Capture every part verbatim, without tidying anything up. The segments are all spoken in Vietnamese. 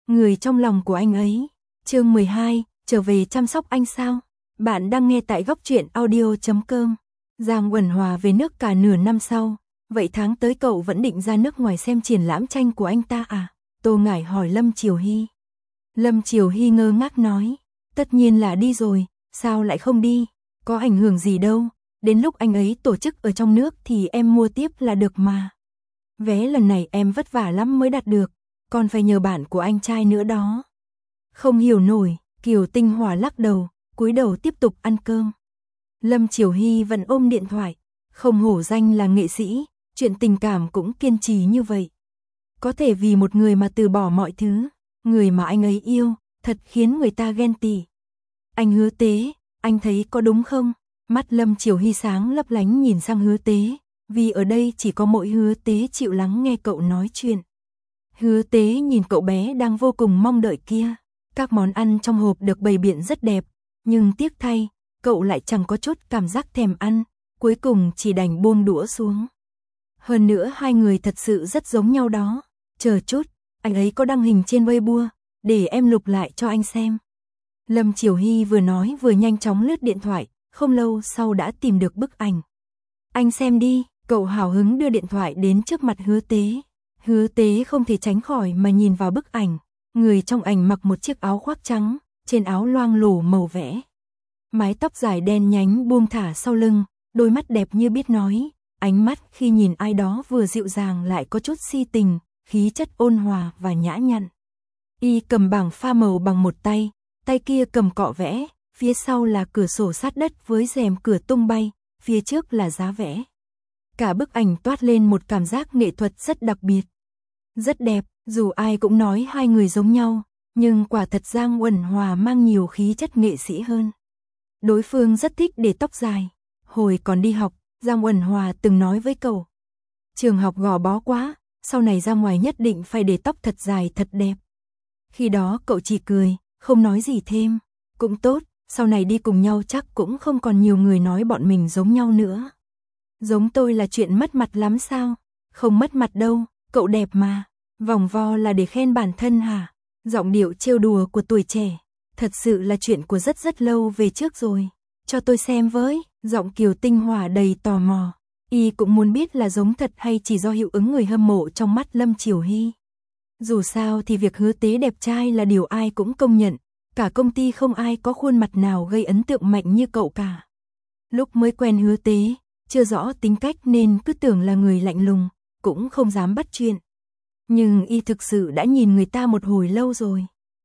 người trong lòng của anh ấy. Chương mười hai, trở về chăm sóc anh sao? Bạn đang nghe tại góc truyện audio chấm com. Giang Uẩn Hòa về nước cả nửa năm sau, vậy tháng tới cậu vẫn định ra nước ngoài xem triển lãm tranh của anh ta à? Tô Ngải hỏi Lâm Triều Hy. Lâm Triều Hy ngơ ngác nói, tất nhiên là đi rồi, sao lại không đi, có ảnh hưởng gì đâu, đến lúc anh ấy tổ chức ở trong nước thì em mua tiếp là được mà. Vé lần này em vất vả lắm mới đặt được, còn phải nhờ bạn của anh trai nữa đó. Không hiểu nổi, Kiều Tinh Hòa lắc đầu, cúi đầu tiếp tục ăn cơm. Lâm Triều Hy vẫn ôm điện thoại, không hổ danh là nghệ sĩ, chuyện tình cảm cũng kiên trì như vậy. Có thể vì một người mà từ bỏ mọi thứ, người mà anh ấy yêu, thật khiến người ta ghen tị. Anh Hứa Tế, anh thấy có đúng không? Mắt Lâm Triều Hy sáng lấp lánh nhìn sang Hứa Tế, vì ở đây chỉ có mỗi Hứa Tế chịu lắng nghe cậu nói chuyện. Hứa Tế nhìn cậu bé đang vô cùng mong đợi kia, các món ăn trong hộp được bày biện rất đẹp, nhưng tiếc thay, cậu lại chẳng có chút cảm giác thèm ăn, cuối cùng chỉ đành buông đũa xuống. Hơn nữa hai người thật sự rất giống nhau đó, chờ chút, anh ấy có đăng hình trên Weibo, để em lục lại cho anh xem. Lâm Triều Hy vừa nói vừa nhanh chóng lướt điện thoại, không lâu sau đã tìm được bức ảnh. Anh xem đi, cậu hào hứng đưa điện thoại đến trước mặt Hứa Tế. Hứa Tế không thể tránh khỏi mà nhìn vào bức ảnh, người trong ảnh mặc một chiếc áo khoác trắng, trên áo loang lổ màu vẽ. Mái tóc dài đen nhánh buông thả sau lưng, đôi mắt đẹp như biết nói, ánh mắt khi nhìn ai đó vừa dịu dàng lại có chút si tình, khí chất ôn hòa và nhã nhặn. Y cầm bảng pha màu bằng một tay, tay kia cầm cọ vẽ, phía sau là cửa sổ sát đất với rèm cửa tung bay, phía trước là giá vẽ. Cả bức ảnh toát lên một cảm giác nghệ thuật rất đặc biệt. Rất đẹp, dù ai cũng nói hai người giống nhau, nhưng quả thật Giang Uẩn Hòa mang nhiều khí chất nghệ sĩ hơn. Đối phương rất thích để tóc dài. Hồi còn đi học, Giang Uẩn Hòa từng nói với cậu, trường học gò bó quá, sau này ra ngoài nhất định phải để tóc thật dài thật đẹp. Khi đó cậu chỉ cười, không nói gì thêm. Cũng tốt, sau này đi cùng nhau chắc cũng không còn nhiều người nói bọn mình giống nhau nữa. Giống tôi là chuyện mất mặt lắm sao? Không mất mặt đâu, cậu đẹp mà. Vòng vo là để khen bản thân hả? Giọng điệu trêu đùa của tuổi trẻ, thật sự là chuyện của rất rất lâu về trước rồi. Cho tôi xem với, giọng Kiều Tinh Hòa đầy tò mò. Y cũng muốn biết là giống thật hay chỉ do hiệu ứng người hâm mộ trong mắt Lâm Triều Hy. Dù sao thì việc Hứa Tế đẹp trai là điều ai cũng công nhận, cả công ty không ai có khuôn mặt nào gây ấn tượng mạnh như cậu cả. Lúc mới quen Hứa Tế, chưa rõ tính cách nên cứ tưởng là người lạnh lùng, cũng không dám bắt chuyện. Nhưng Y thực sự đã nhìn người ta một hồi lâu rồi.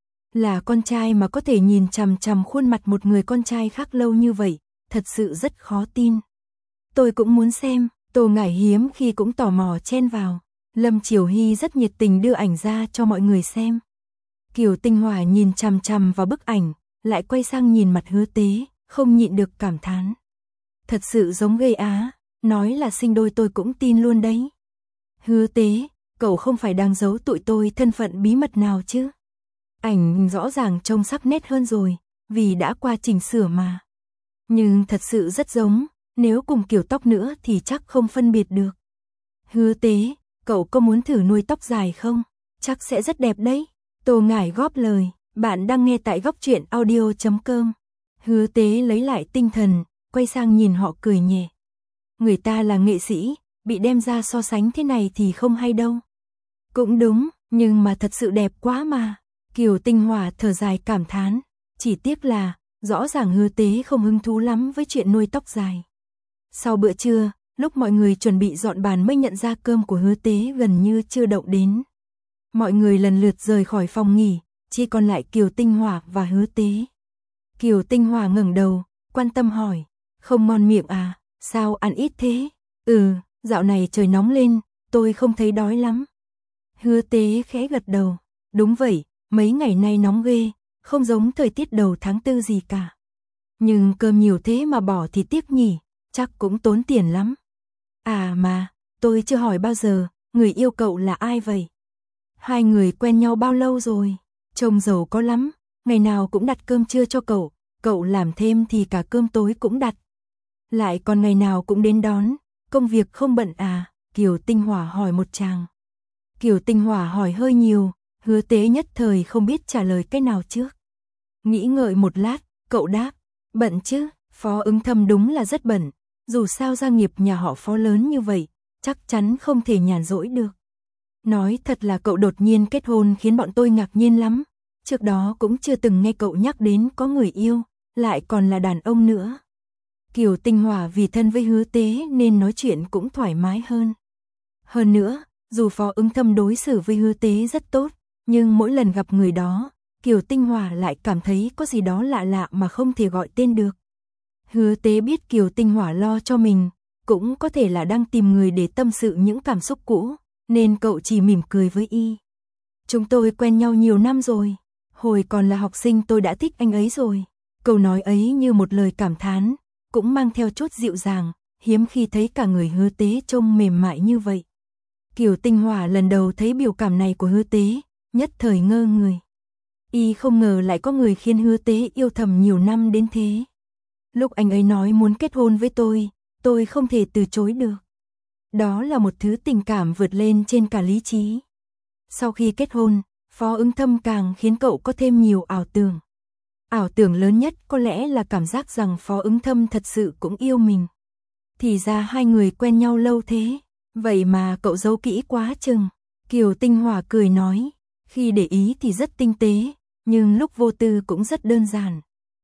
Là con trai mà có thể nhìn chằm chằm khuôn mặt một người con trai khác lâu như vậy, thật sự rất khó tin. Tôi cũng muốn xem, Tô Ngải hiếm khi cũng tò mò chen vào. Lâm Triều Hy rất nhiệt tình đưa ảnh ra cho mọi người xem. Kiều Tinh Hòa nhìn chằm chằm vào bức ảnh, lại quay sang nhìn mặt Hứa Tế, không nhịn được cảm thán. Thật sự giống ghê á, nói là sinh đôi tôi cũng tin luôn đấy. Hứa Tế, cậu không phải đang giấu tụi tôi thân phận bí mật nào chứ? Ảnh rõ ràng trông sắc nét hơn rồi, vì đã qua chỉnh sửa mà. Nhưng thật sự rất giống, nếu cùng kiểu tóc nữa thì chắc không phân biệt được. Hứa Tế, cậu có muốn thử nuôi tóc dài không? Chắc sẽ rất đẹp đấy. Tô Ngải góp lời, bạn đang nghe tại góc truyện audio chấm com. Hứa Tế lấy lại tinh thần, quay sang nhìn họ cười nhẹ. Người ta là nghệ sĩ, bị đem ra so sánh thế này thì không hay đâu. Cũng đúng, nhưng mà thật sự đẹp quá mà. Kiều Tinh Hòa thở dài cảm thán, chỉ tiếc là, rõ ràng Hứa Tế không hứng thú lắm với chuyện nuôi tóc dài. Sau bữa trưa, lúc mọi người chuẩn bị dọn bàn mới nhận ra cơm của Hứa Tế gần như chưa đậu đến. Mọi người lần lượt rời khỏi phòng nghỉ, chỉ còn lại Kiều Tinh Hòa và Hứa Tế. Kiều Tinh Hòa ngẩng đầu, quan tâm hỏi, không ngon miệng à, sao ăn ít thế? Ừ, dạo này trời nóng lên, tôi không thấy đói lắm. Hứa Tế khẽ gật đầu, đúng vậy, mấy ngày nay nóng ghê, không giống thời tiết đầu tháng tư gì cả. Nhưng cơm nhiều thế mà bỏ thì tiếc nhỉ, chắc cũng tốn tiền lắm. À mà, tôi chưa hỏi bao giờ, người yêu cậu là ai vậy? Hai người quen nhau bao lâu rồi? Trông giàu có lắm, ngày nào cũng đặt cơm trưa cho cậu, cậu làm thêm thì cả cơm tối cũng đặt. Lại còn ngày nào cũng đến đón, công việc không bận à? Kiều Tinh Hòa hỏi một chàng. Kiều Tinh Hòa hỏi hơi nhiều, Hứa Tế nhất thời không biết trả lời cái nào trước. Nghĩ ngợi một lát, cậu đáp, bận chứ, Phó Ứng Thâm đúng là rất bận, dù sao gia nghiệp nhà họ Phó lớn như vậy, chắc chắn không thể nhàn rỗi được. Nói thật là cậu đột nhiên kết hôn khiến bọn tôi ngạc nhiên lắm, trước đó cũng chưa từng nghe cậu nhắc đến có người yêu, lại còn là đàn ông nữa. Kiều Tinh Hỏa vì thân với Hứa Tế nên nói chuyện cũng thoải mái hơn. Hơn nữa, dù Phó Ứng Thâm đối xử với Hứa Tế rất tốt, nhưng mỗi lần gặp người đó, Kiều Tinh Hỏa lại cảm thấy có gì đó lạ lạ mà không thể gọi tên được. Hứa Tế biết Kiều Tinh Hỏa lo cho mình, cũng có thể là đang tìm người để tâm sự những cảm xúc cũ, nên cậu chỉ mỉm cười với y. Chúng tôi quen nhau nhiều năm rồi, hồi còn là học sinh tôi đã thích anh ấy rồi. Câu nói ấy như một lời cảm thán, cũng mang theo chút dịu dàng, hiếm khi thấy cả người Hứa Tế trông mềm mại như vậy. Kiều Tinh Hỏa lần đầu thấy biểu cảm này của Hứa Tế, nhất thời ngơ người. Y không ngờ lại có người khiến Hứa Tế yêu thầm nhiều năm đến thế. Lúc anh ấy nói muốn kết hôn với tôi, tôi không thể từ chối được. Đó là một thứ tình cảm vượt lên trên cả lý trí. Sau khi kết hôn, Phó Ứng Thâm càng khiến cậu có thêm nhiều ảo tưởng. Ảo tưởng lớn nhất có lẽ là cảm giác rằng Phó Ứng Thâm thật sự cũng yêu mình. Thì ra hai người quen nhau lâu thế, vậy mà cậu giấu kỹ quá chừng. Kiều Tinh Hỏa cười nói, khi để ý thì rất tinh tế, nhưng lúc vô tư cũng rất đơn giản.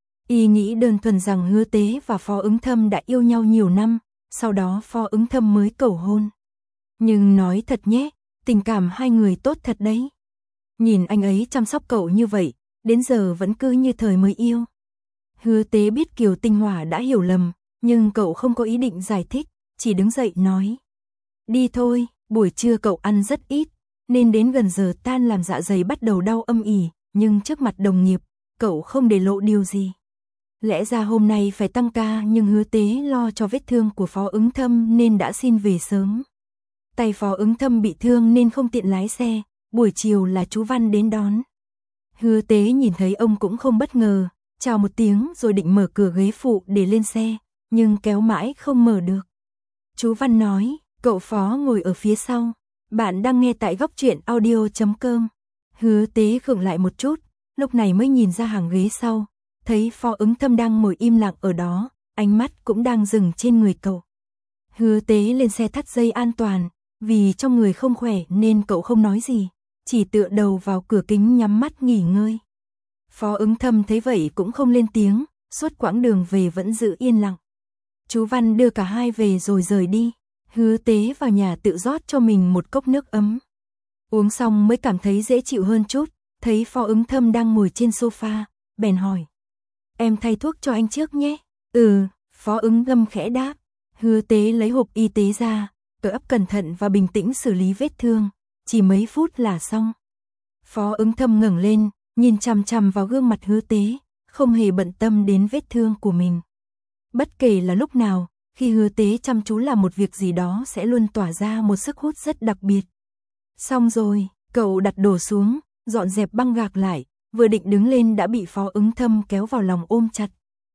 Y nghĩ đơn thuần rằng Hứa Tế và Phó Ứng Thâm đã yêu nhau nhiều năm, sau đó Phó Ứng Thâm mới cầu hôn. Nhưng nói thật nhé, tình cảm hai người tốt thật đấy. Nhìn anh ấy chăm sóc cậu như vậy, đến giờ vẫn cứ như thời mới yêu. Hứa Tế biết Kiều Tinh Hỏa đã hiểu lầm, nhưng cậu không có ý định giải thích, chỉ đứng dậy nói. Đi thôi, buổi trưa cậu ăn rất ít, nên đến gần giờ tan làm dạ dày bắt đầu đau âm ỉ, nhưng trước mặt đồng nghiệp, cậu không để lộ điều gì. Lẽ ra hôm nay phải tăng ca nhưng Hứa Tế lo cho vết thương của Phó Ứng Thâm nên đã xin về sớm. Tay Phó Ứng Thâm bị thương nên không tiện lái xe, buổi chiều là chú Văn đến đón. Hứa Tế nhìn thấy ông cũng không bất ngờ, chào một tiếng rồi định mở cửa ghế phụ để lên xe, nhưng kéo mãi không mở được. Chú Văn nói, cậu Phó ngồi ở phía sau, bạn đang nghe tại góc truyện audio chấm com. Hứa Tế khựng lại một chút, lúc này mới nhìn ra hàng ghế sau, thấy Phó Ứng Thâm đang ngồi im lặng ở đó, ánh mắt cũng đang dừng trên người cậu. Hứa Tế lên xe thắt dây an toàn, vì trong người không khỏe nên cậu không nói gì, chỉ tựa đầu vào cửa kính nhắm mắt nghỉ ngơi. Phó Ứng Thâm thấy vậy cũng không lên tiếng, suốt quãng đường về vẫn giữ yên lặng. Chú Văn đưa cả hai về rồi rời đi, Hứa Tế vào nhà tự rót cho mình một cốc nước ấm. Uống xong mới cảm thấy dễ chịu hơn chút, thấy Phó Ứng Thâm đang ngồi trên sofa, bèn hỏi. Em thay thuốc cho anh trước nhé. Ừ, Phó Ứng Thâm khẽ đáp. Hứa Tế lấy hộp y tế ra, cởi ấp cẩn thận và bình tĩnh xử lý vết thương, chỉ mấy phút là xong. Phó Ứng Thâm ngẩng lên, nhìn chằm chằm vào gương mặt Hứa Tế, không hề bận tâm đến vết thương của mình. Bất kể là lúc nào, khi Hứa Tế chăm chú làm một việc gì đó sẽ luôn tỏa ra một sức hút rất đặc biệt. Xong rồi, cậu đặt đồ xuống, dọn dẹp băng gạc lại, vừa định đứng lên đã bị Phó Ứng Thâm kéo vào lòng ôm chặt.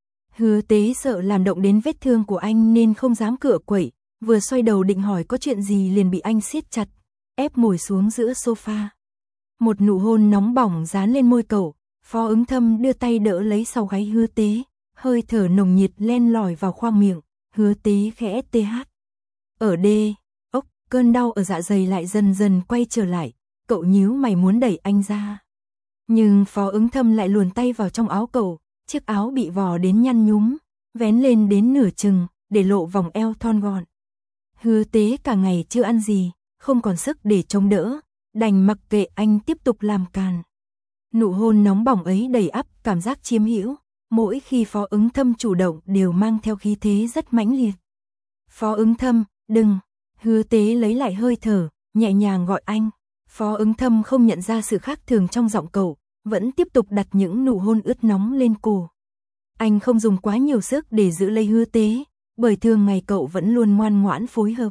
Hứa Tế sợ làm động đến vết thương của anh nên không dám cựa quậy, vừa xoay đầu định hỏi có chuyện gì liền bị anh siết chặt, ép ngồi xuống giữa sofa. Một nụ hôn nóng bỏng dán lên môi cậu, Phó Ứng Thâm đưa tay đỡ lấy sau gáy Hứa Tế, hơi thở nồng nhiệt len lỏi vào khoang miệng, Hứa Tế khẽ tê hát. Ở đê, ốc, cơn đau ở dạ dày lại dần dần quay trở lại, cậu nhíu mày muốn đẩy anh ra. Nhưng Phó Ứng Thâm lại luồn tay vào trong áo cậu, chiếc áo bị vò đến nhăn nhúm, vén lên đến nửa chừng, để lộ vòng eo thon gọn. Hứa Tế cả ngày chưa ăn gì, không còn sức để chống đỡ, đành mặc kệ anh tiếp tục làm càn. Nụ hôn nóng bỏng ấy đầy ắp cảm giác chiếm hữu, mỗi khi Phó Ứng Thâm chủ động đều mang theo khí thế rất mãnh liệt. Phó Ứng Thâm, đừng. Hứa Tế lấy lại hơi thở, nhẹ nhàng gọi anh. Phó Ứng Thâm không nhận ra sự khác thường trong giọng cậu, vẫn tiếp tục đặt những nụ hôn ướt nóng lên cổ. Anh không dùng quá nhiều sức để giữ lấy Hứa Tế, bởi thường ngày cậu vẫn luôn ngoan ngoãn phối hợp.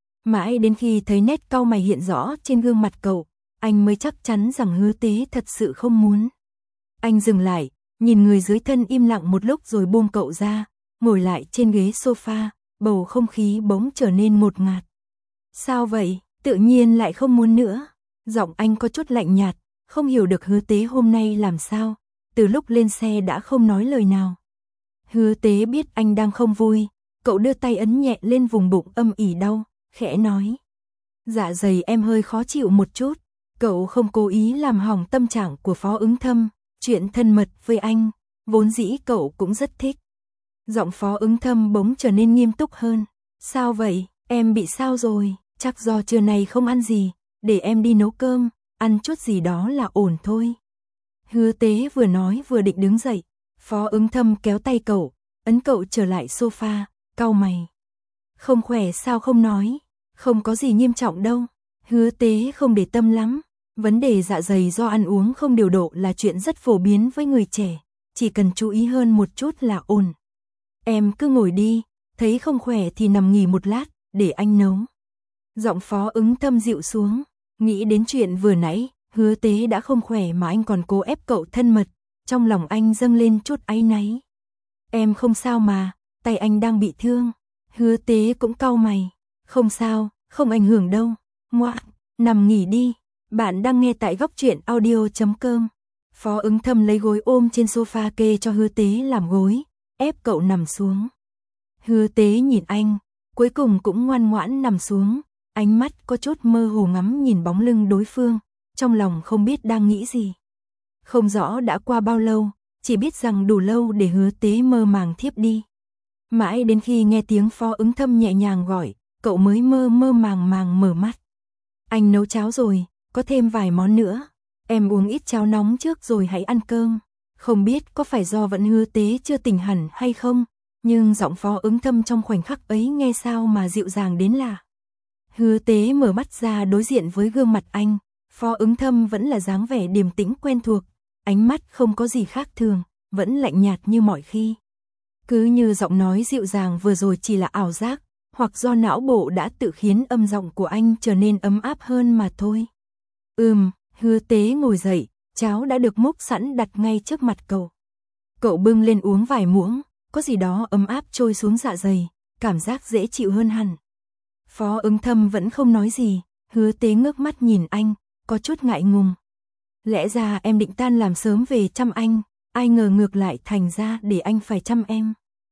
Mãi đến khi thấy nét cau mày hiện rõ trên gương mặt cậu, anh mới chắc chắn rằng Hứa Tế thật sự không muốn. Anh dừng lại, nhìn người dưới thân im lặng một lúc rồi buông cậu ra, ngồi lại trên ghế sofa, bầu không khí bỗng trở nên ngột ngạt. Sao vậy, tự nhiên lại không muốn nữa? Giọng anh có chút lạnh nhạt, không hiểu được Hứa Tế hôm nay làm sao, từ lúc lên xe đã không nói lời nào. Hứa Tế biết anh đang không vui, cậu đưa tay ấn nhẹ lên vùng bụng âm ỉ đau, khẽ nói. Dạ dày em hơi khó chịu một chút, cậu không cố ý làm hỏng tâm trạng của Phó Ứng Thâm, chuyện thân mật với anh, vốn dĩ cậu cũng rất thích. Giọng Phó Ứng Thâm bỗng trở nên nghiêm túc hơn. Sao vậy, em bị sao rồi, chắc do trưa nay không ăn gì, để em đi nấu cơm, ăn chút gì đó là ổn thôi. Hứa Tế vừa nói vừa định đứng dậy, Phó Ứng Thâm kéo tay cậu, ấn cậu trở lại sofa, cau mày. Không khỏe sao không nói, không có gì nghiêm trọng đâu. Hứa Tế không để tâm lắm, vấn đề dạ dày do ăn uống không điều độ là chuyện rất phổ biến với người trẻ, chỉ cần chú ý hơn một chút là ổn. Em cứ ngồi đi, thấy không khỏe thì nằm nghỉ một lát, để anh nấu. Giọng Phó Ứng Thâm dịu xuống, nghĩ đến chuyện vừa nãy, Hứa Tế đã không khỏe mà anh còn cố ép cậu thân mật, trong lòng anh dâng lên chút áy náy. Em không sao mà, tay anh đang bị thương. Hứa Tế cũng cau mày, không sao, không ảnh hưởng đâu. Ngoạ, nằm nghỉ đi, bạn đang nghe tại góc truyện audio chấm com. Phó Ứng Thâm lấy gối ôm trên sofa kê cho Hứa Tế làm gối, ép cậu nằm xuống. Hứa Tế nhìn anh, cuối cùng cũng ngoan ngoãn nằm xuống, ánh mắt có chút mơ hồ ngắm nhìn bóng lưng đối phương, trong lòng không biết đang nghĩ gì. Không rõ đã qua bao lâu, chỉ biết rằng đủ lâu để Hứa Tế mơ màng thiếp đi. Mãi đến khi nghe tiếng Phó Ứng Thâm nhẹ nhàng gọi, cậu mới mơ mơ màng màng mở mắt. Anh nấu cháo rồi, có thêm vài món nữa. Em uống ít cháo nóng trước rồi hãy ăn cơm. Không biết có phải do vẫn Hứa Tế chưa tỉnh hẳn hay không, nhưng giọng Phó Ứng Thâm trong khoảnh khắc ấy nghe sao mà dịu dàng đến lạ. Hứa Tế mở mắt ra đối diện với gương mặt anh, Phó Ứng Thâm vẫn là dáng vẻ điềm tĩnh quen thuộc, ánh mắt không có gì khác thường, vẫn lạnh nhạt như mọi khi. Cứ như giọng nói dịu dàng vừa rồi chỉ là ảo giác, hoặc do não bộ đã tự khiến âm giọng của anh trở nên ấm áp hơn mà thôi. Ừm, Hứa Tế ngồi dậy, cháo đã được múc sẵn đặt ngay trước mặt cậu. Cậu bưng lên uống vài muỗng, có gì đó ấm áp trôi xuống dạ dày, cảm giác dễ chịu hơn hẳn. Phó Ứng Thâm vẫn không nói gì, Hứa Tế ngước mắt nhìn anh, có chút ngại ngùng. Lẽ ra em định tan làm sớm về chăm anh, ai ngờ ngược lại thành ra để anh phải chăm em.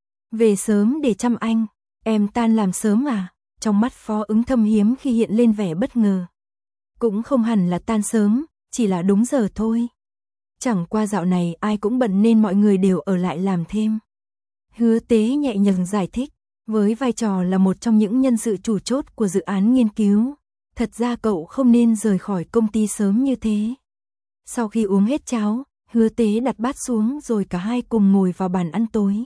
Về sớm để chăm anh, em tan làm sớm à? Trong mắt Phó Ứng Thâm hiếm khi hiện lên vẻ bất ngờ. Cũng không hẳn là tan sớm, chỉ là đúng giờ thôi. Chẳng qua dạo này ai cũng bận nên mọi người đều ở lại làm thêm. Hứa Tế nhẹ nhàng giải thích, với vai trò là một trong những nhân sự chủ chốt của dự án nghiên cứu, thật ra cậu không nên rời khỏi công ty sớm như thế. Sau khi uống hết cháo, Hứa Tế đặt bát xuống rồi cả hai cùng ngồi vào bàn ăn tối.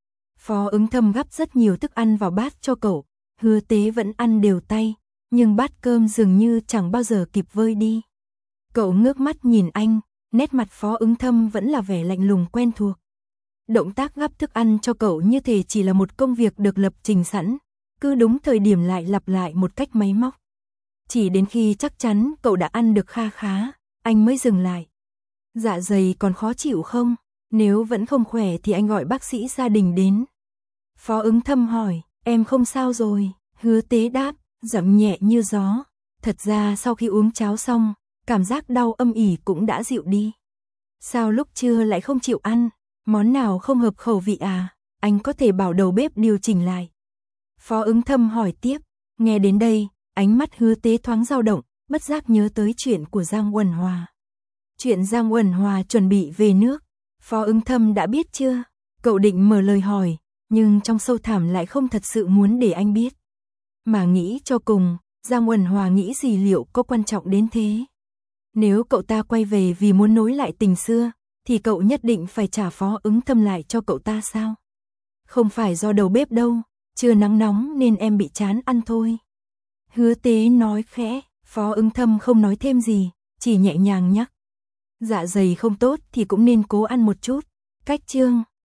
Phó Ứng Thâm gắp rất nhiều thức ăn vào bát cho cậu, Hứa Tế vẫn ăn đều tay, nhưng bát cơm dường như chẳng bao giờ kịp vơi đi. Cậu ngước mắt nhìn anh, nét mặt Phó Ứng Thâm vẫn là vẻ lạnh lùng quen thuộc. Động tác gắp thức ăn cho cậu như thể chỉ là một công việc được lập trình sẵn, cứ đúng thời điểm lại lặp lại một cách máy móc. Chỉ đến khi chắc chắn cậu đã ăn được kha khá, anh mới dừng lại. Dạ dày còn khó chịu không? Nếu vẫn không khỏe thì anh gọi bác sĩ gia đình đến. Phó Ứng Thâm hỏi, em không sao rồi? Hứa Tế đáp, giọng nhẹ như gió. Thật ra sau khi uống cháo xong, cảm giác đau âm ỉ cũng đã dịu đi. Sao lúc trưa lại không chịu ăn? Món nào không hợp khẩu vị à? Anh có thể bảo đầu bếp điều chỉnh lại. Phó Ứng Thâm hỏi tiếp. Nghe đến đây, ánh mắt Hứa Tế thoáng dao động, bất giác nhớ tới chuyện của Giang Uẩn Hòa. Chuyện Giang Uẩn Hòa chuẩn bị về nước, Phó Ứng Thâm đã biết chưa? Cậu định mở lời hỏi, nhưng trong sâu thẳm lại không thật sự muốn để anh biết. Mà nghĩ cho cùng, Giang Uẩn Hòa nghĩ gì liệu có quan trọng đến thế? Nếu cậu ta quay về vì muốn nối lại tình xưa, thì cậu nhất định phải trả Phó Ứng Thâm lại cho cậu ta sao? Không phải do đầu bếp đâu, trưa nắng nóng nên em bị chán ăn thôi. Hứa Tế nói khẽ, Phó Ứng Thâm không nói thêm gì, chỉ nhẹ nhàng nhắc. Dạ dày không tốt thì cũng nên cố ăn một chút. Cách chương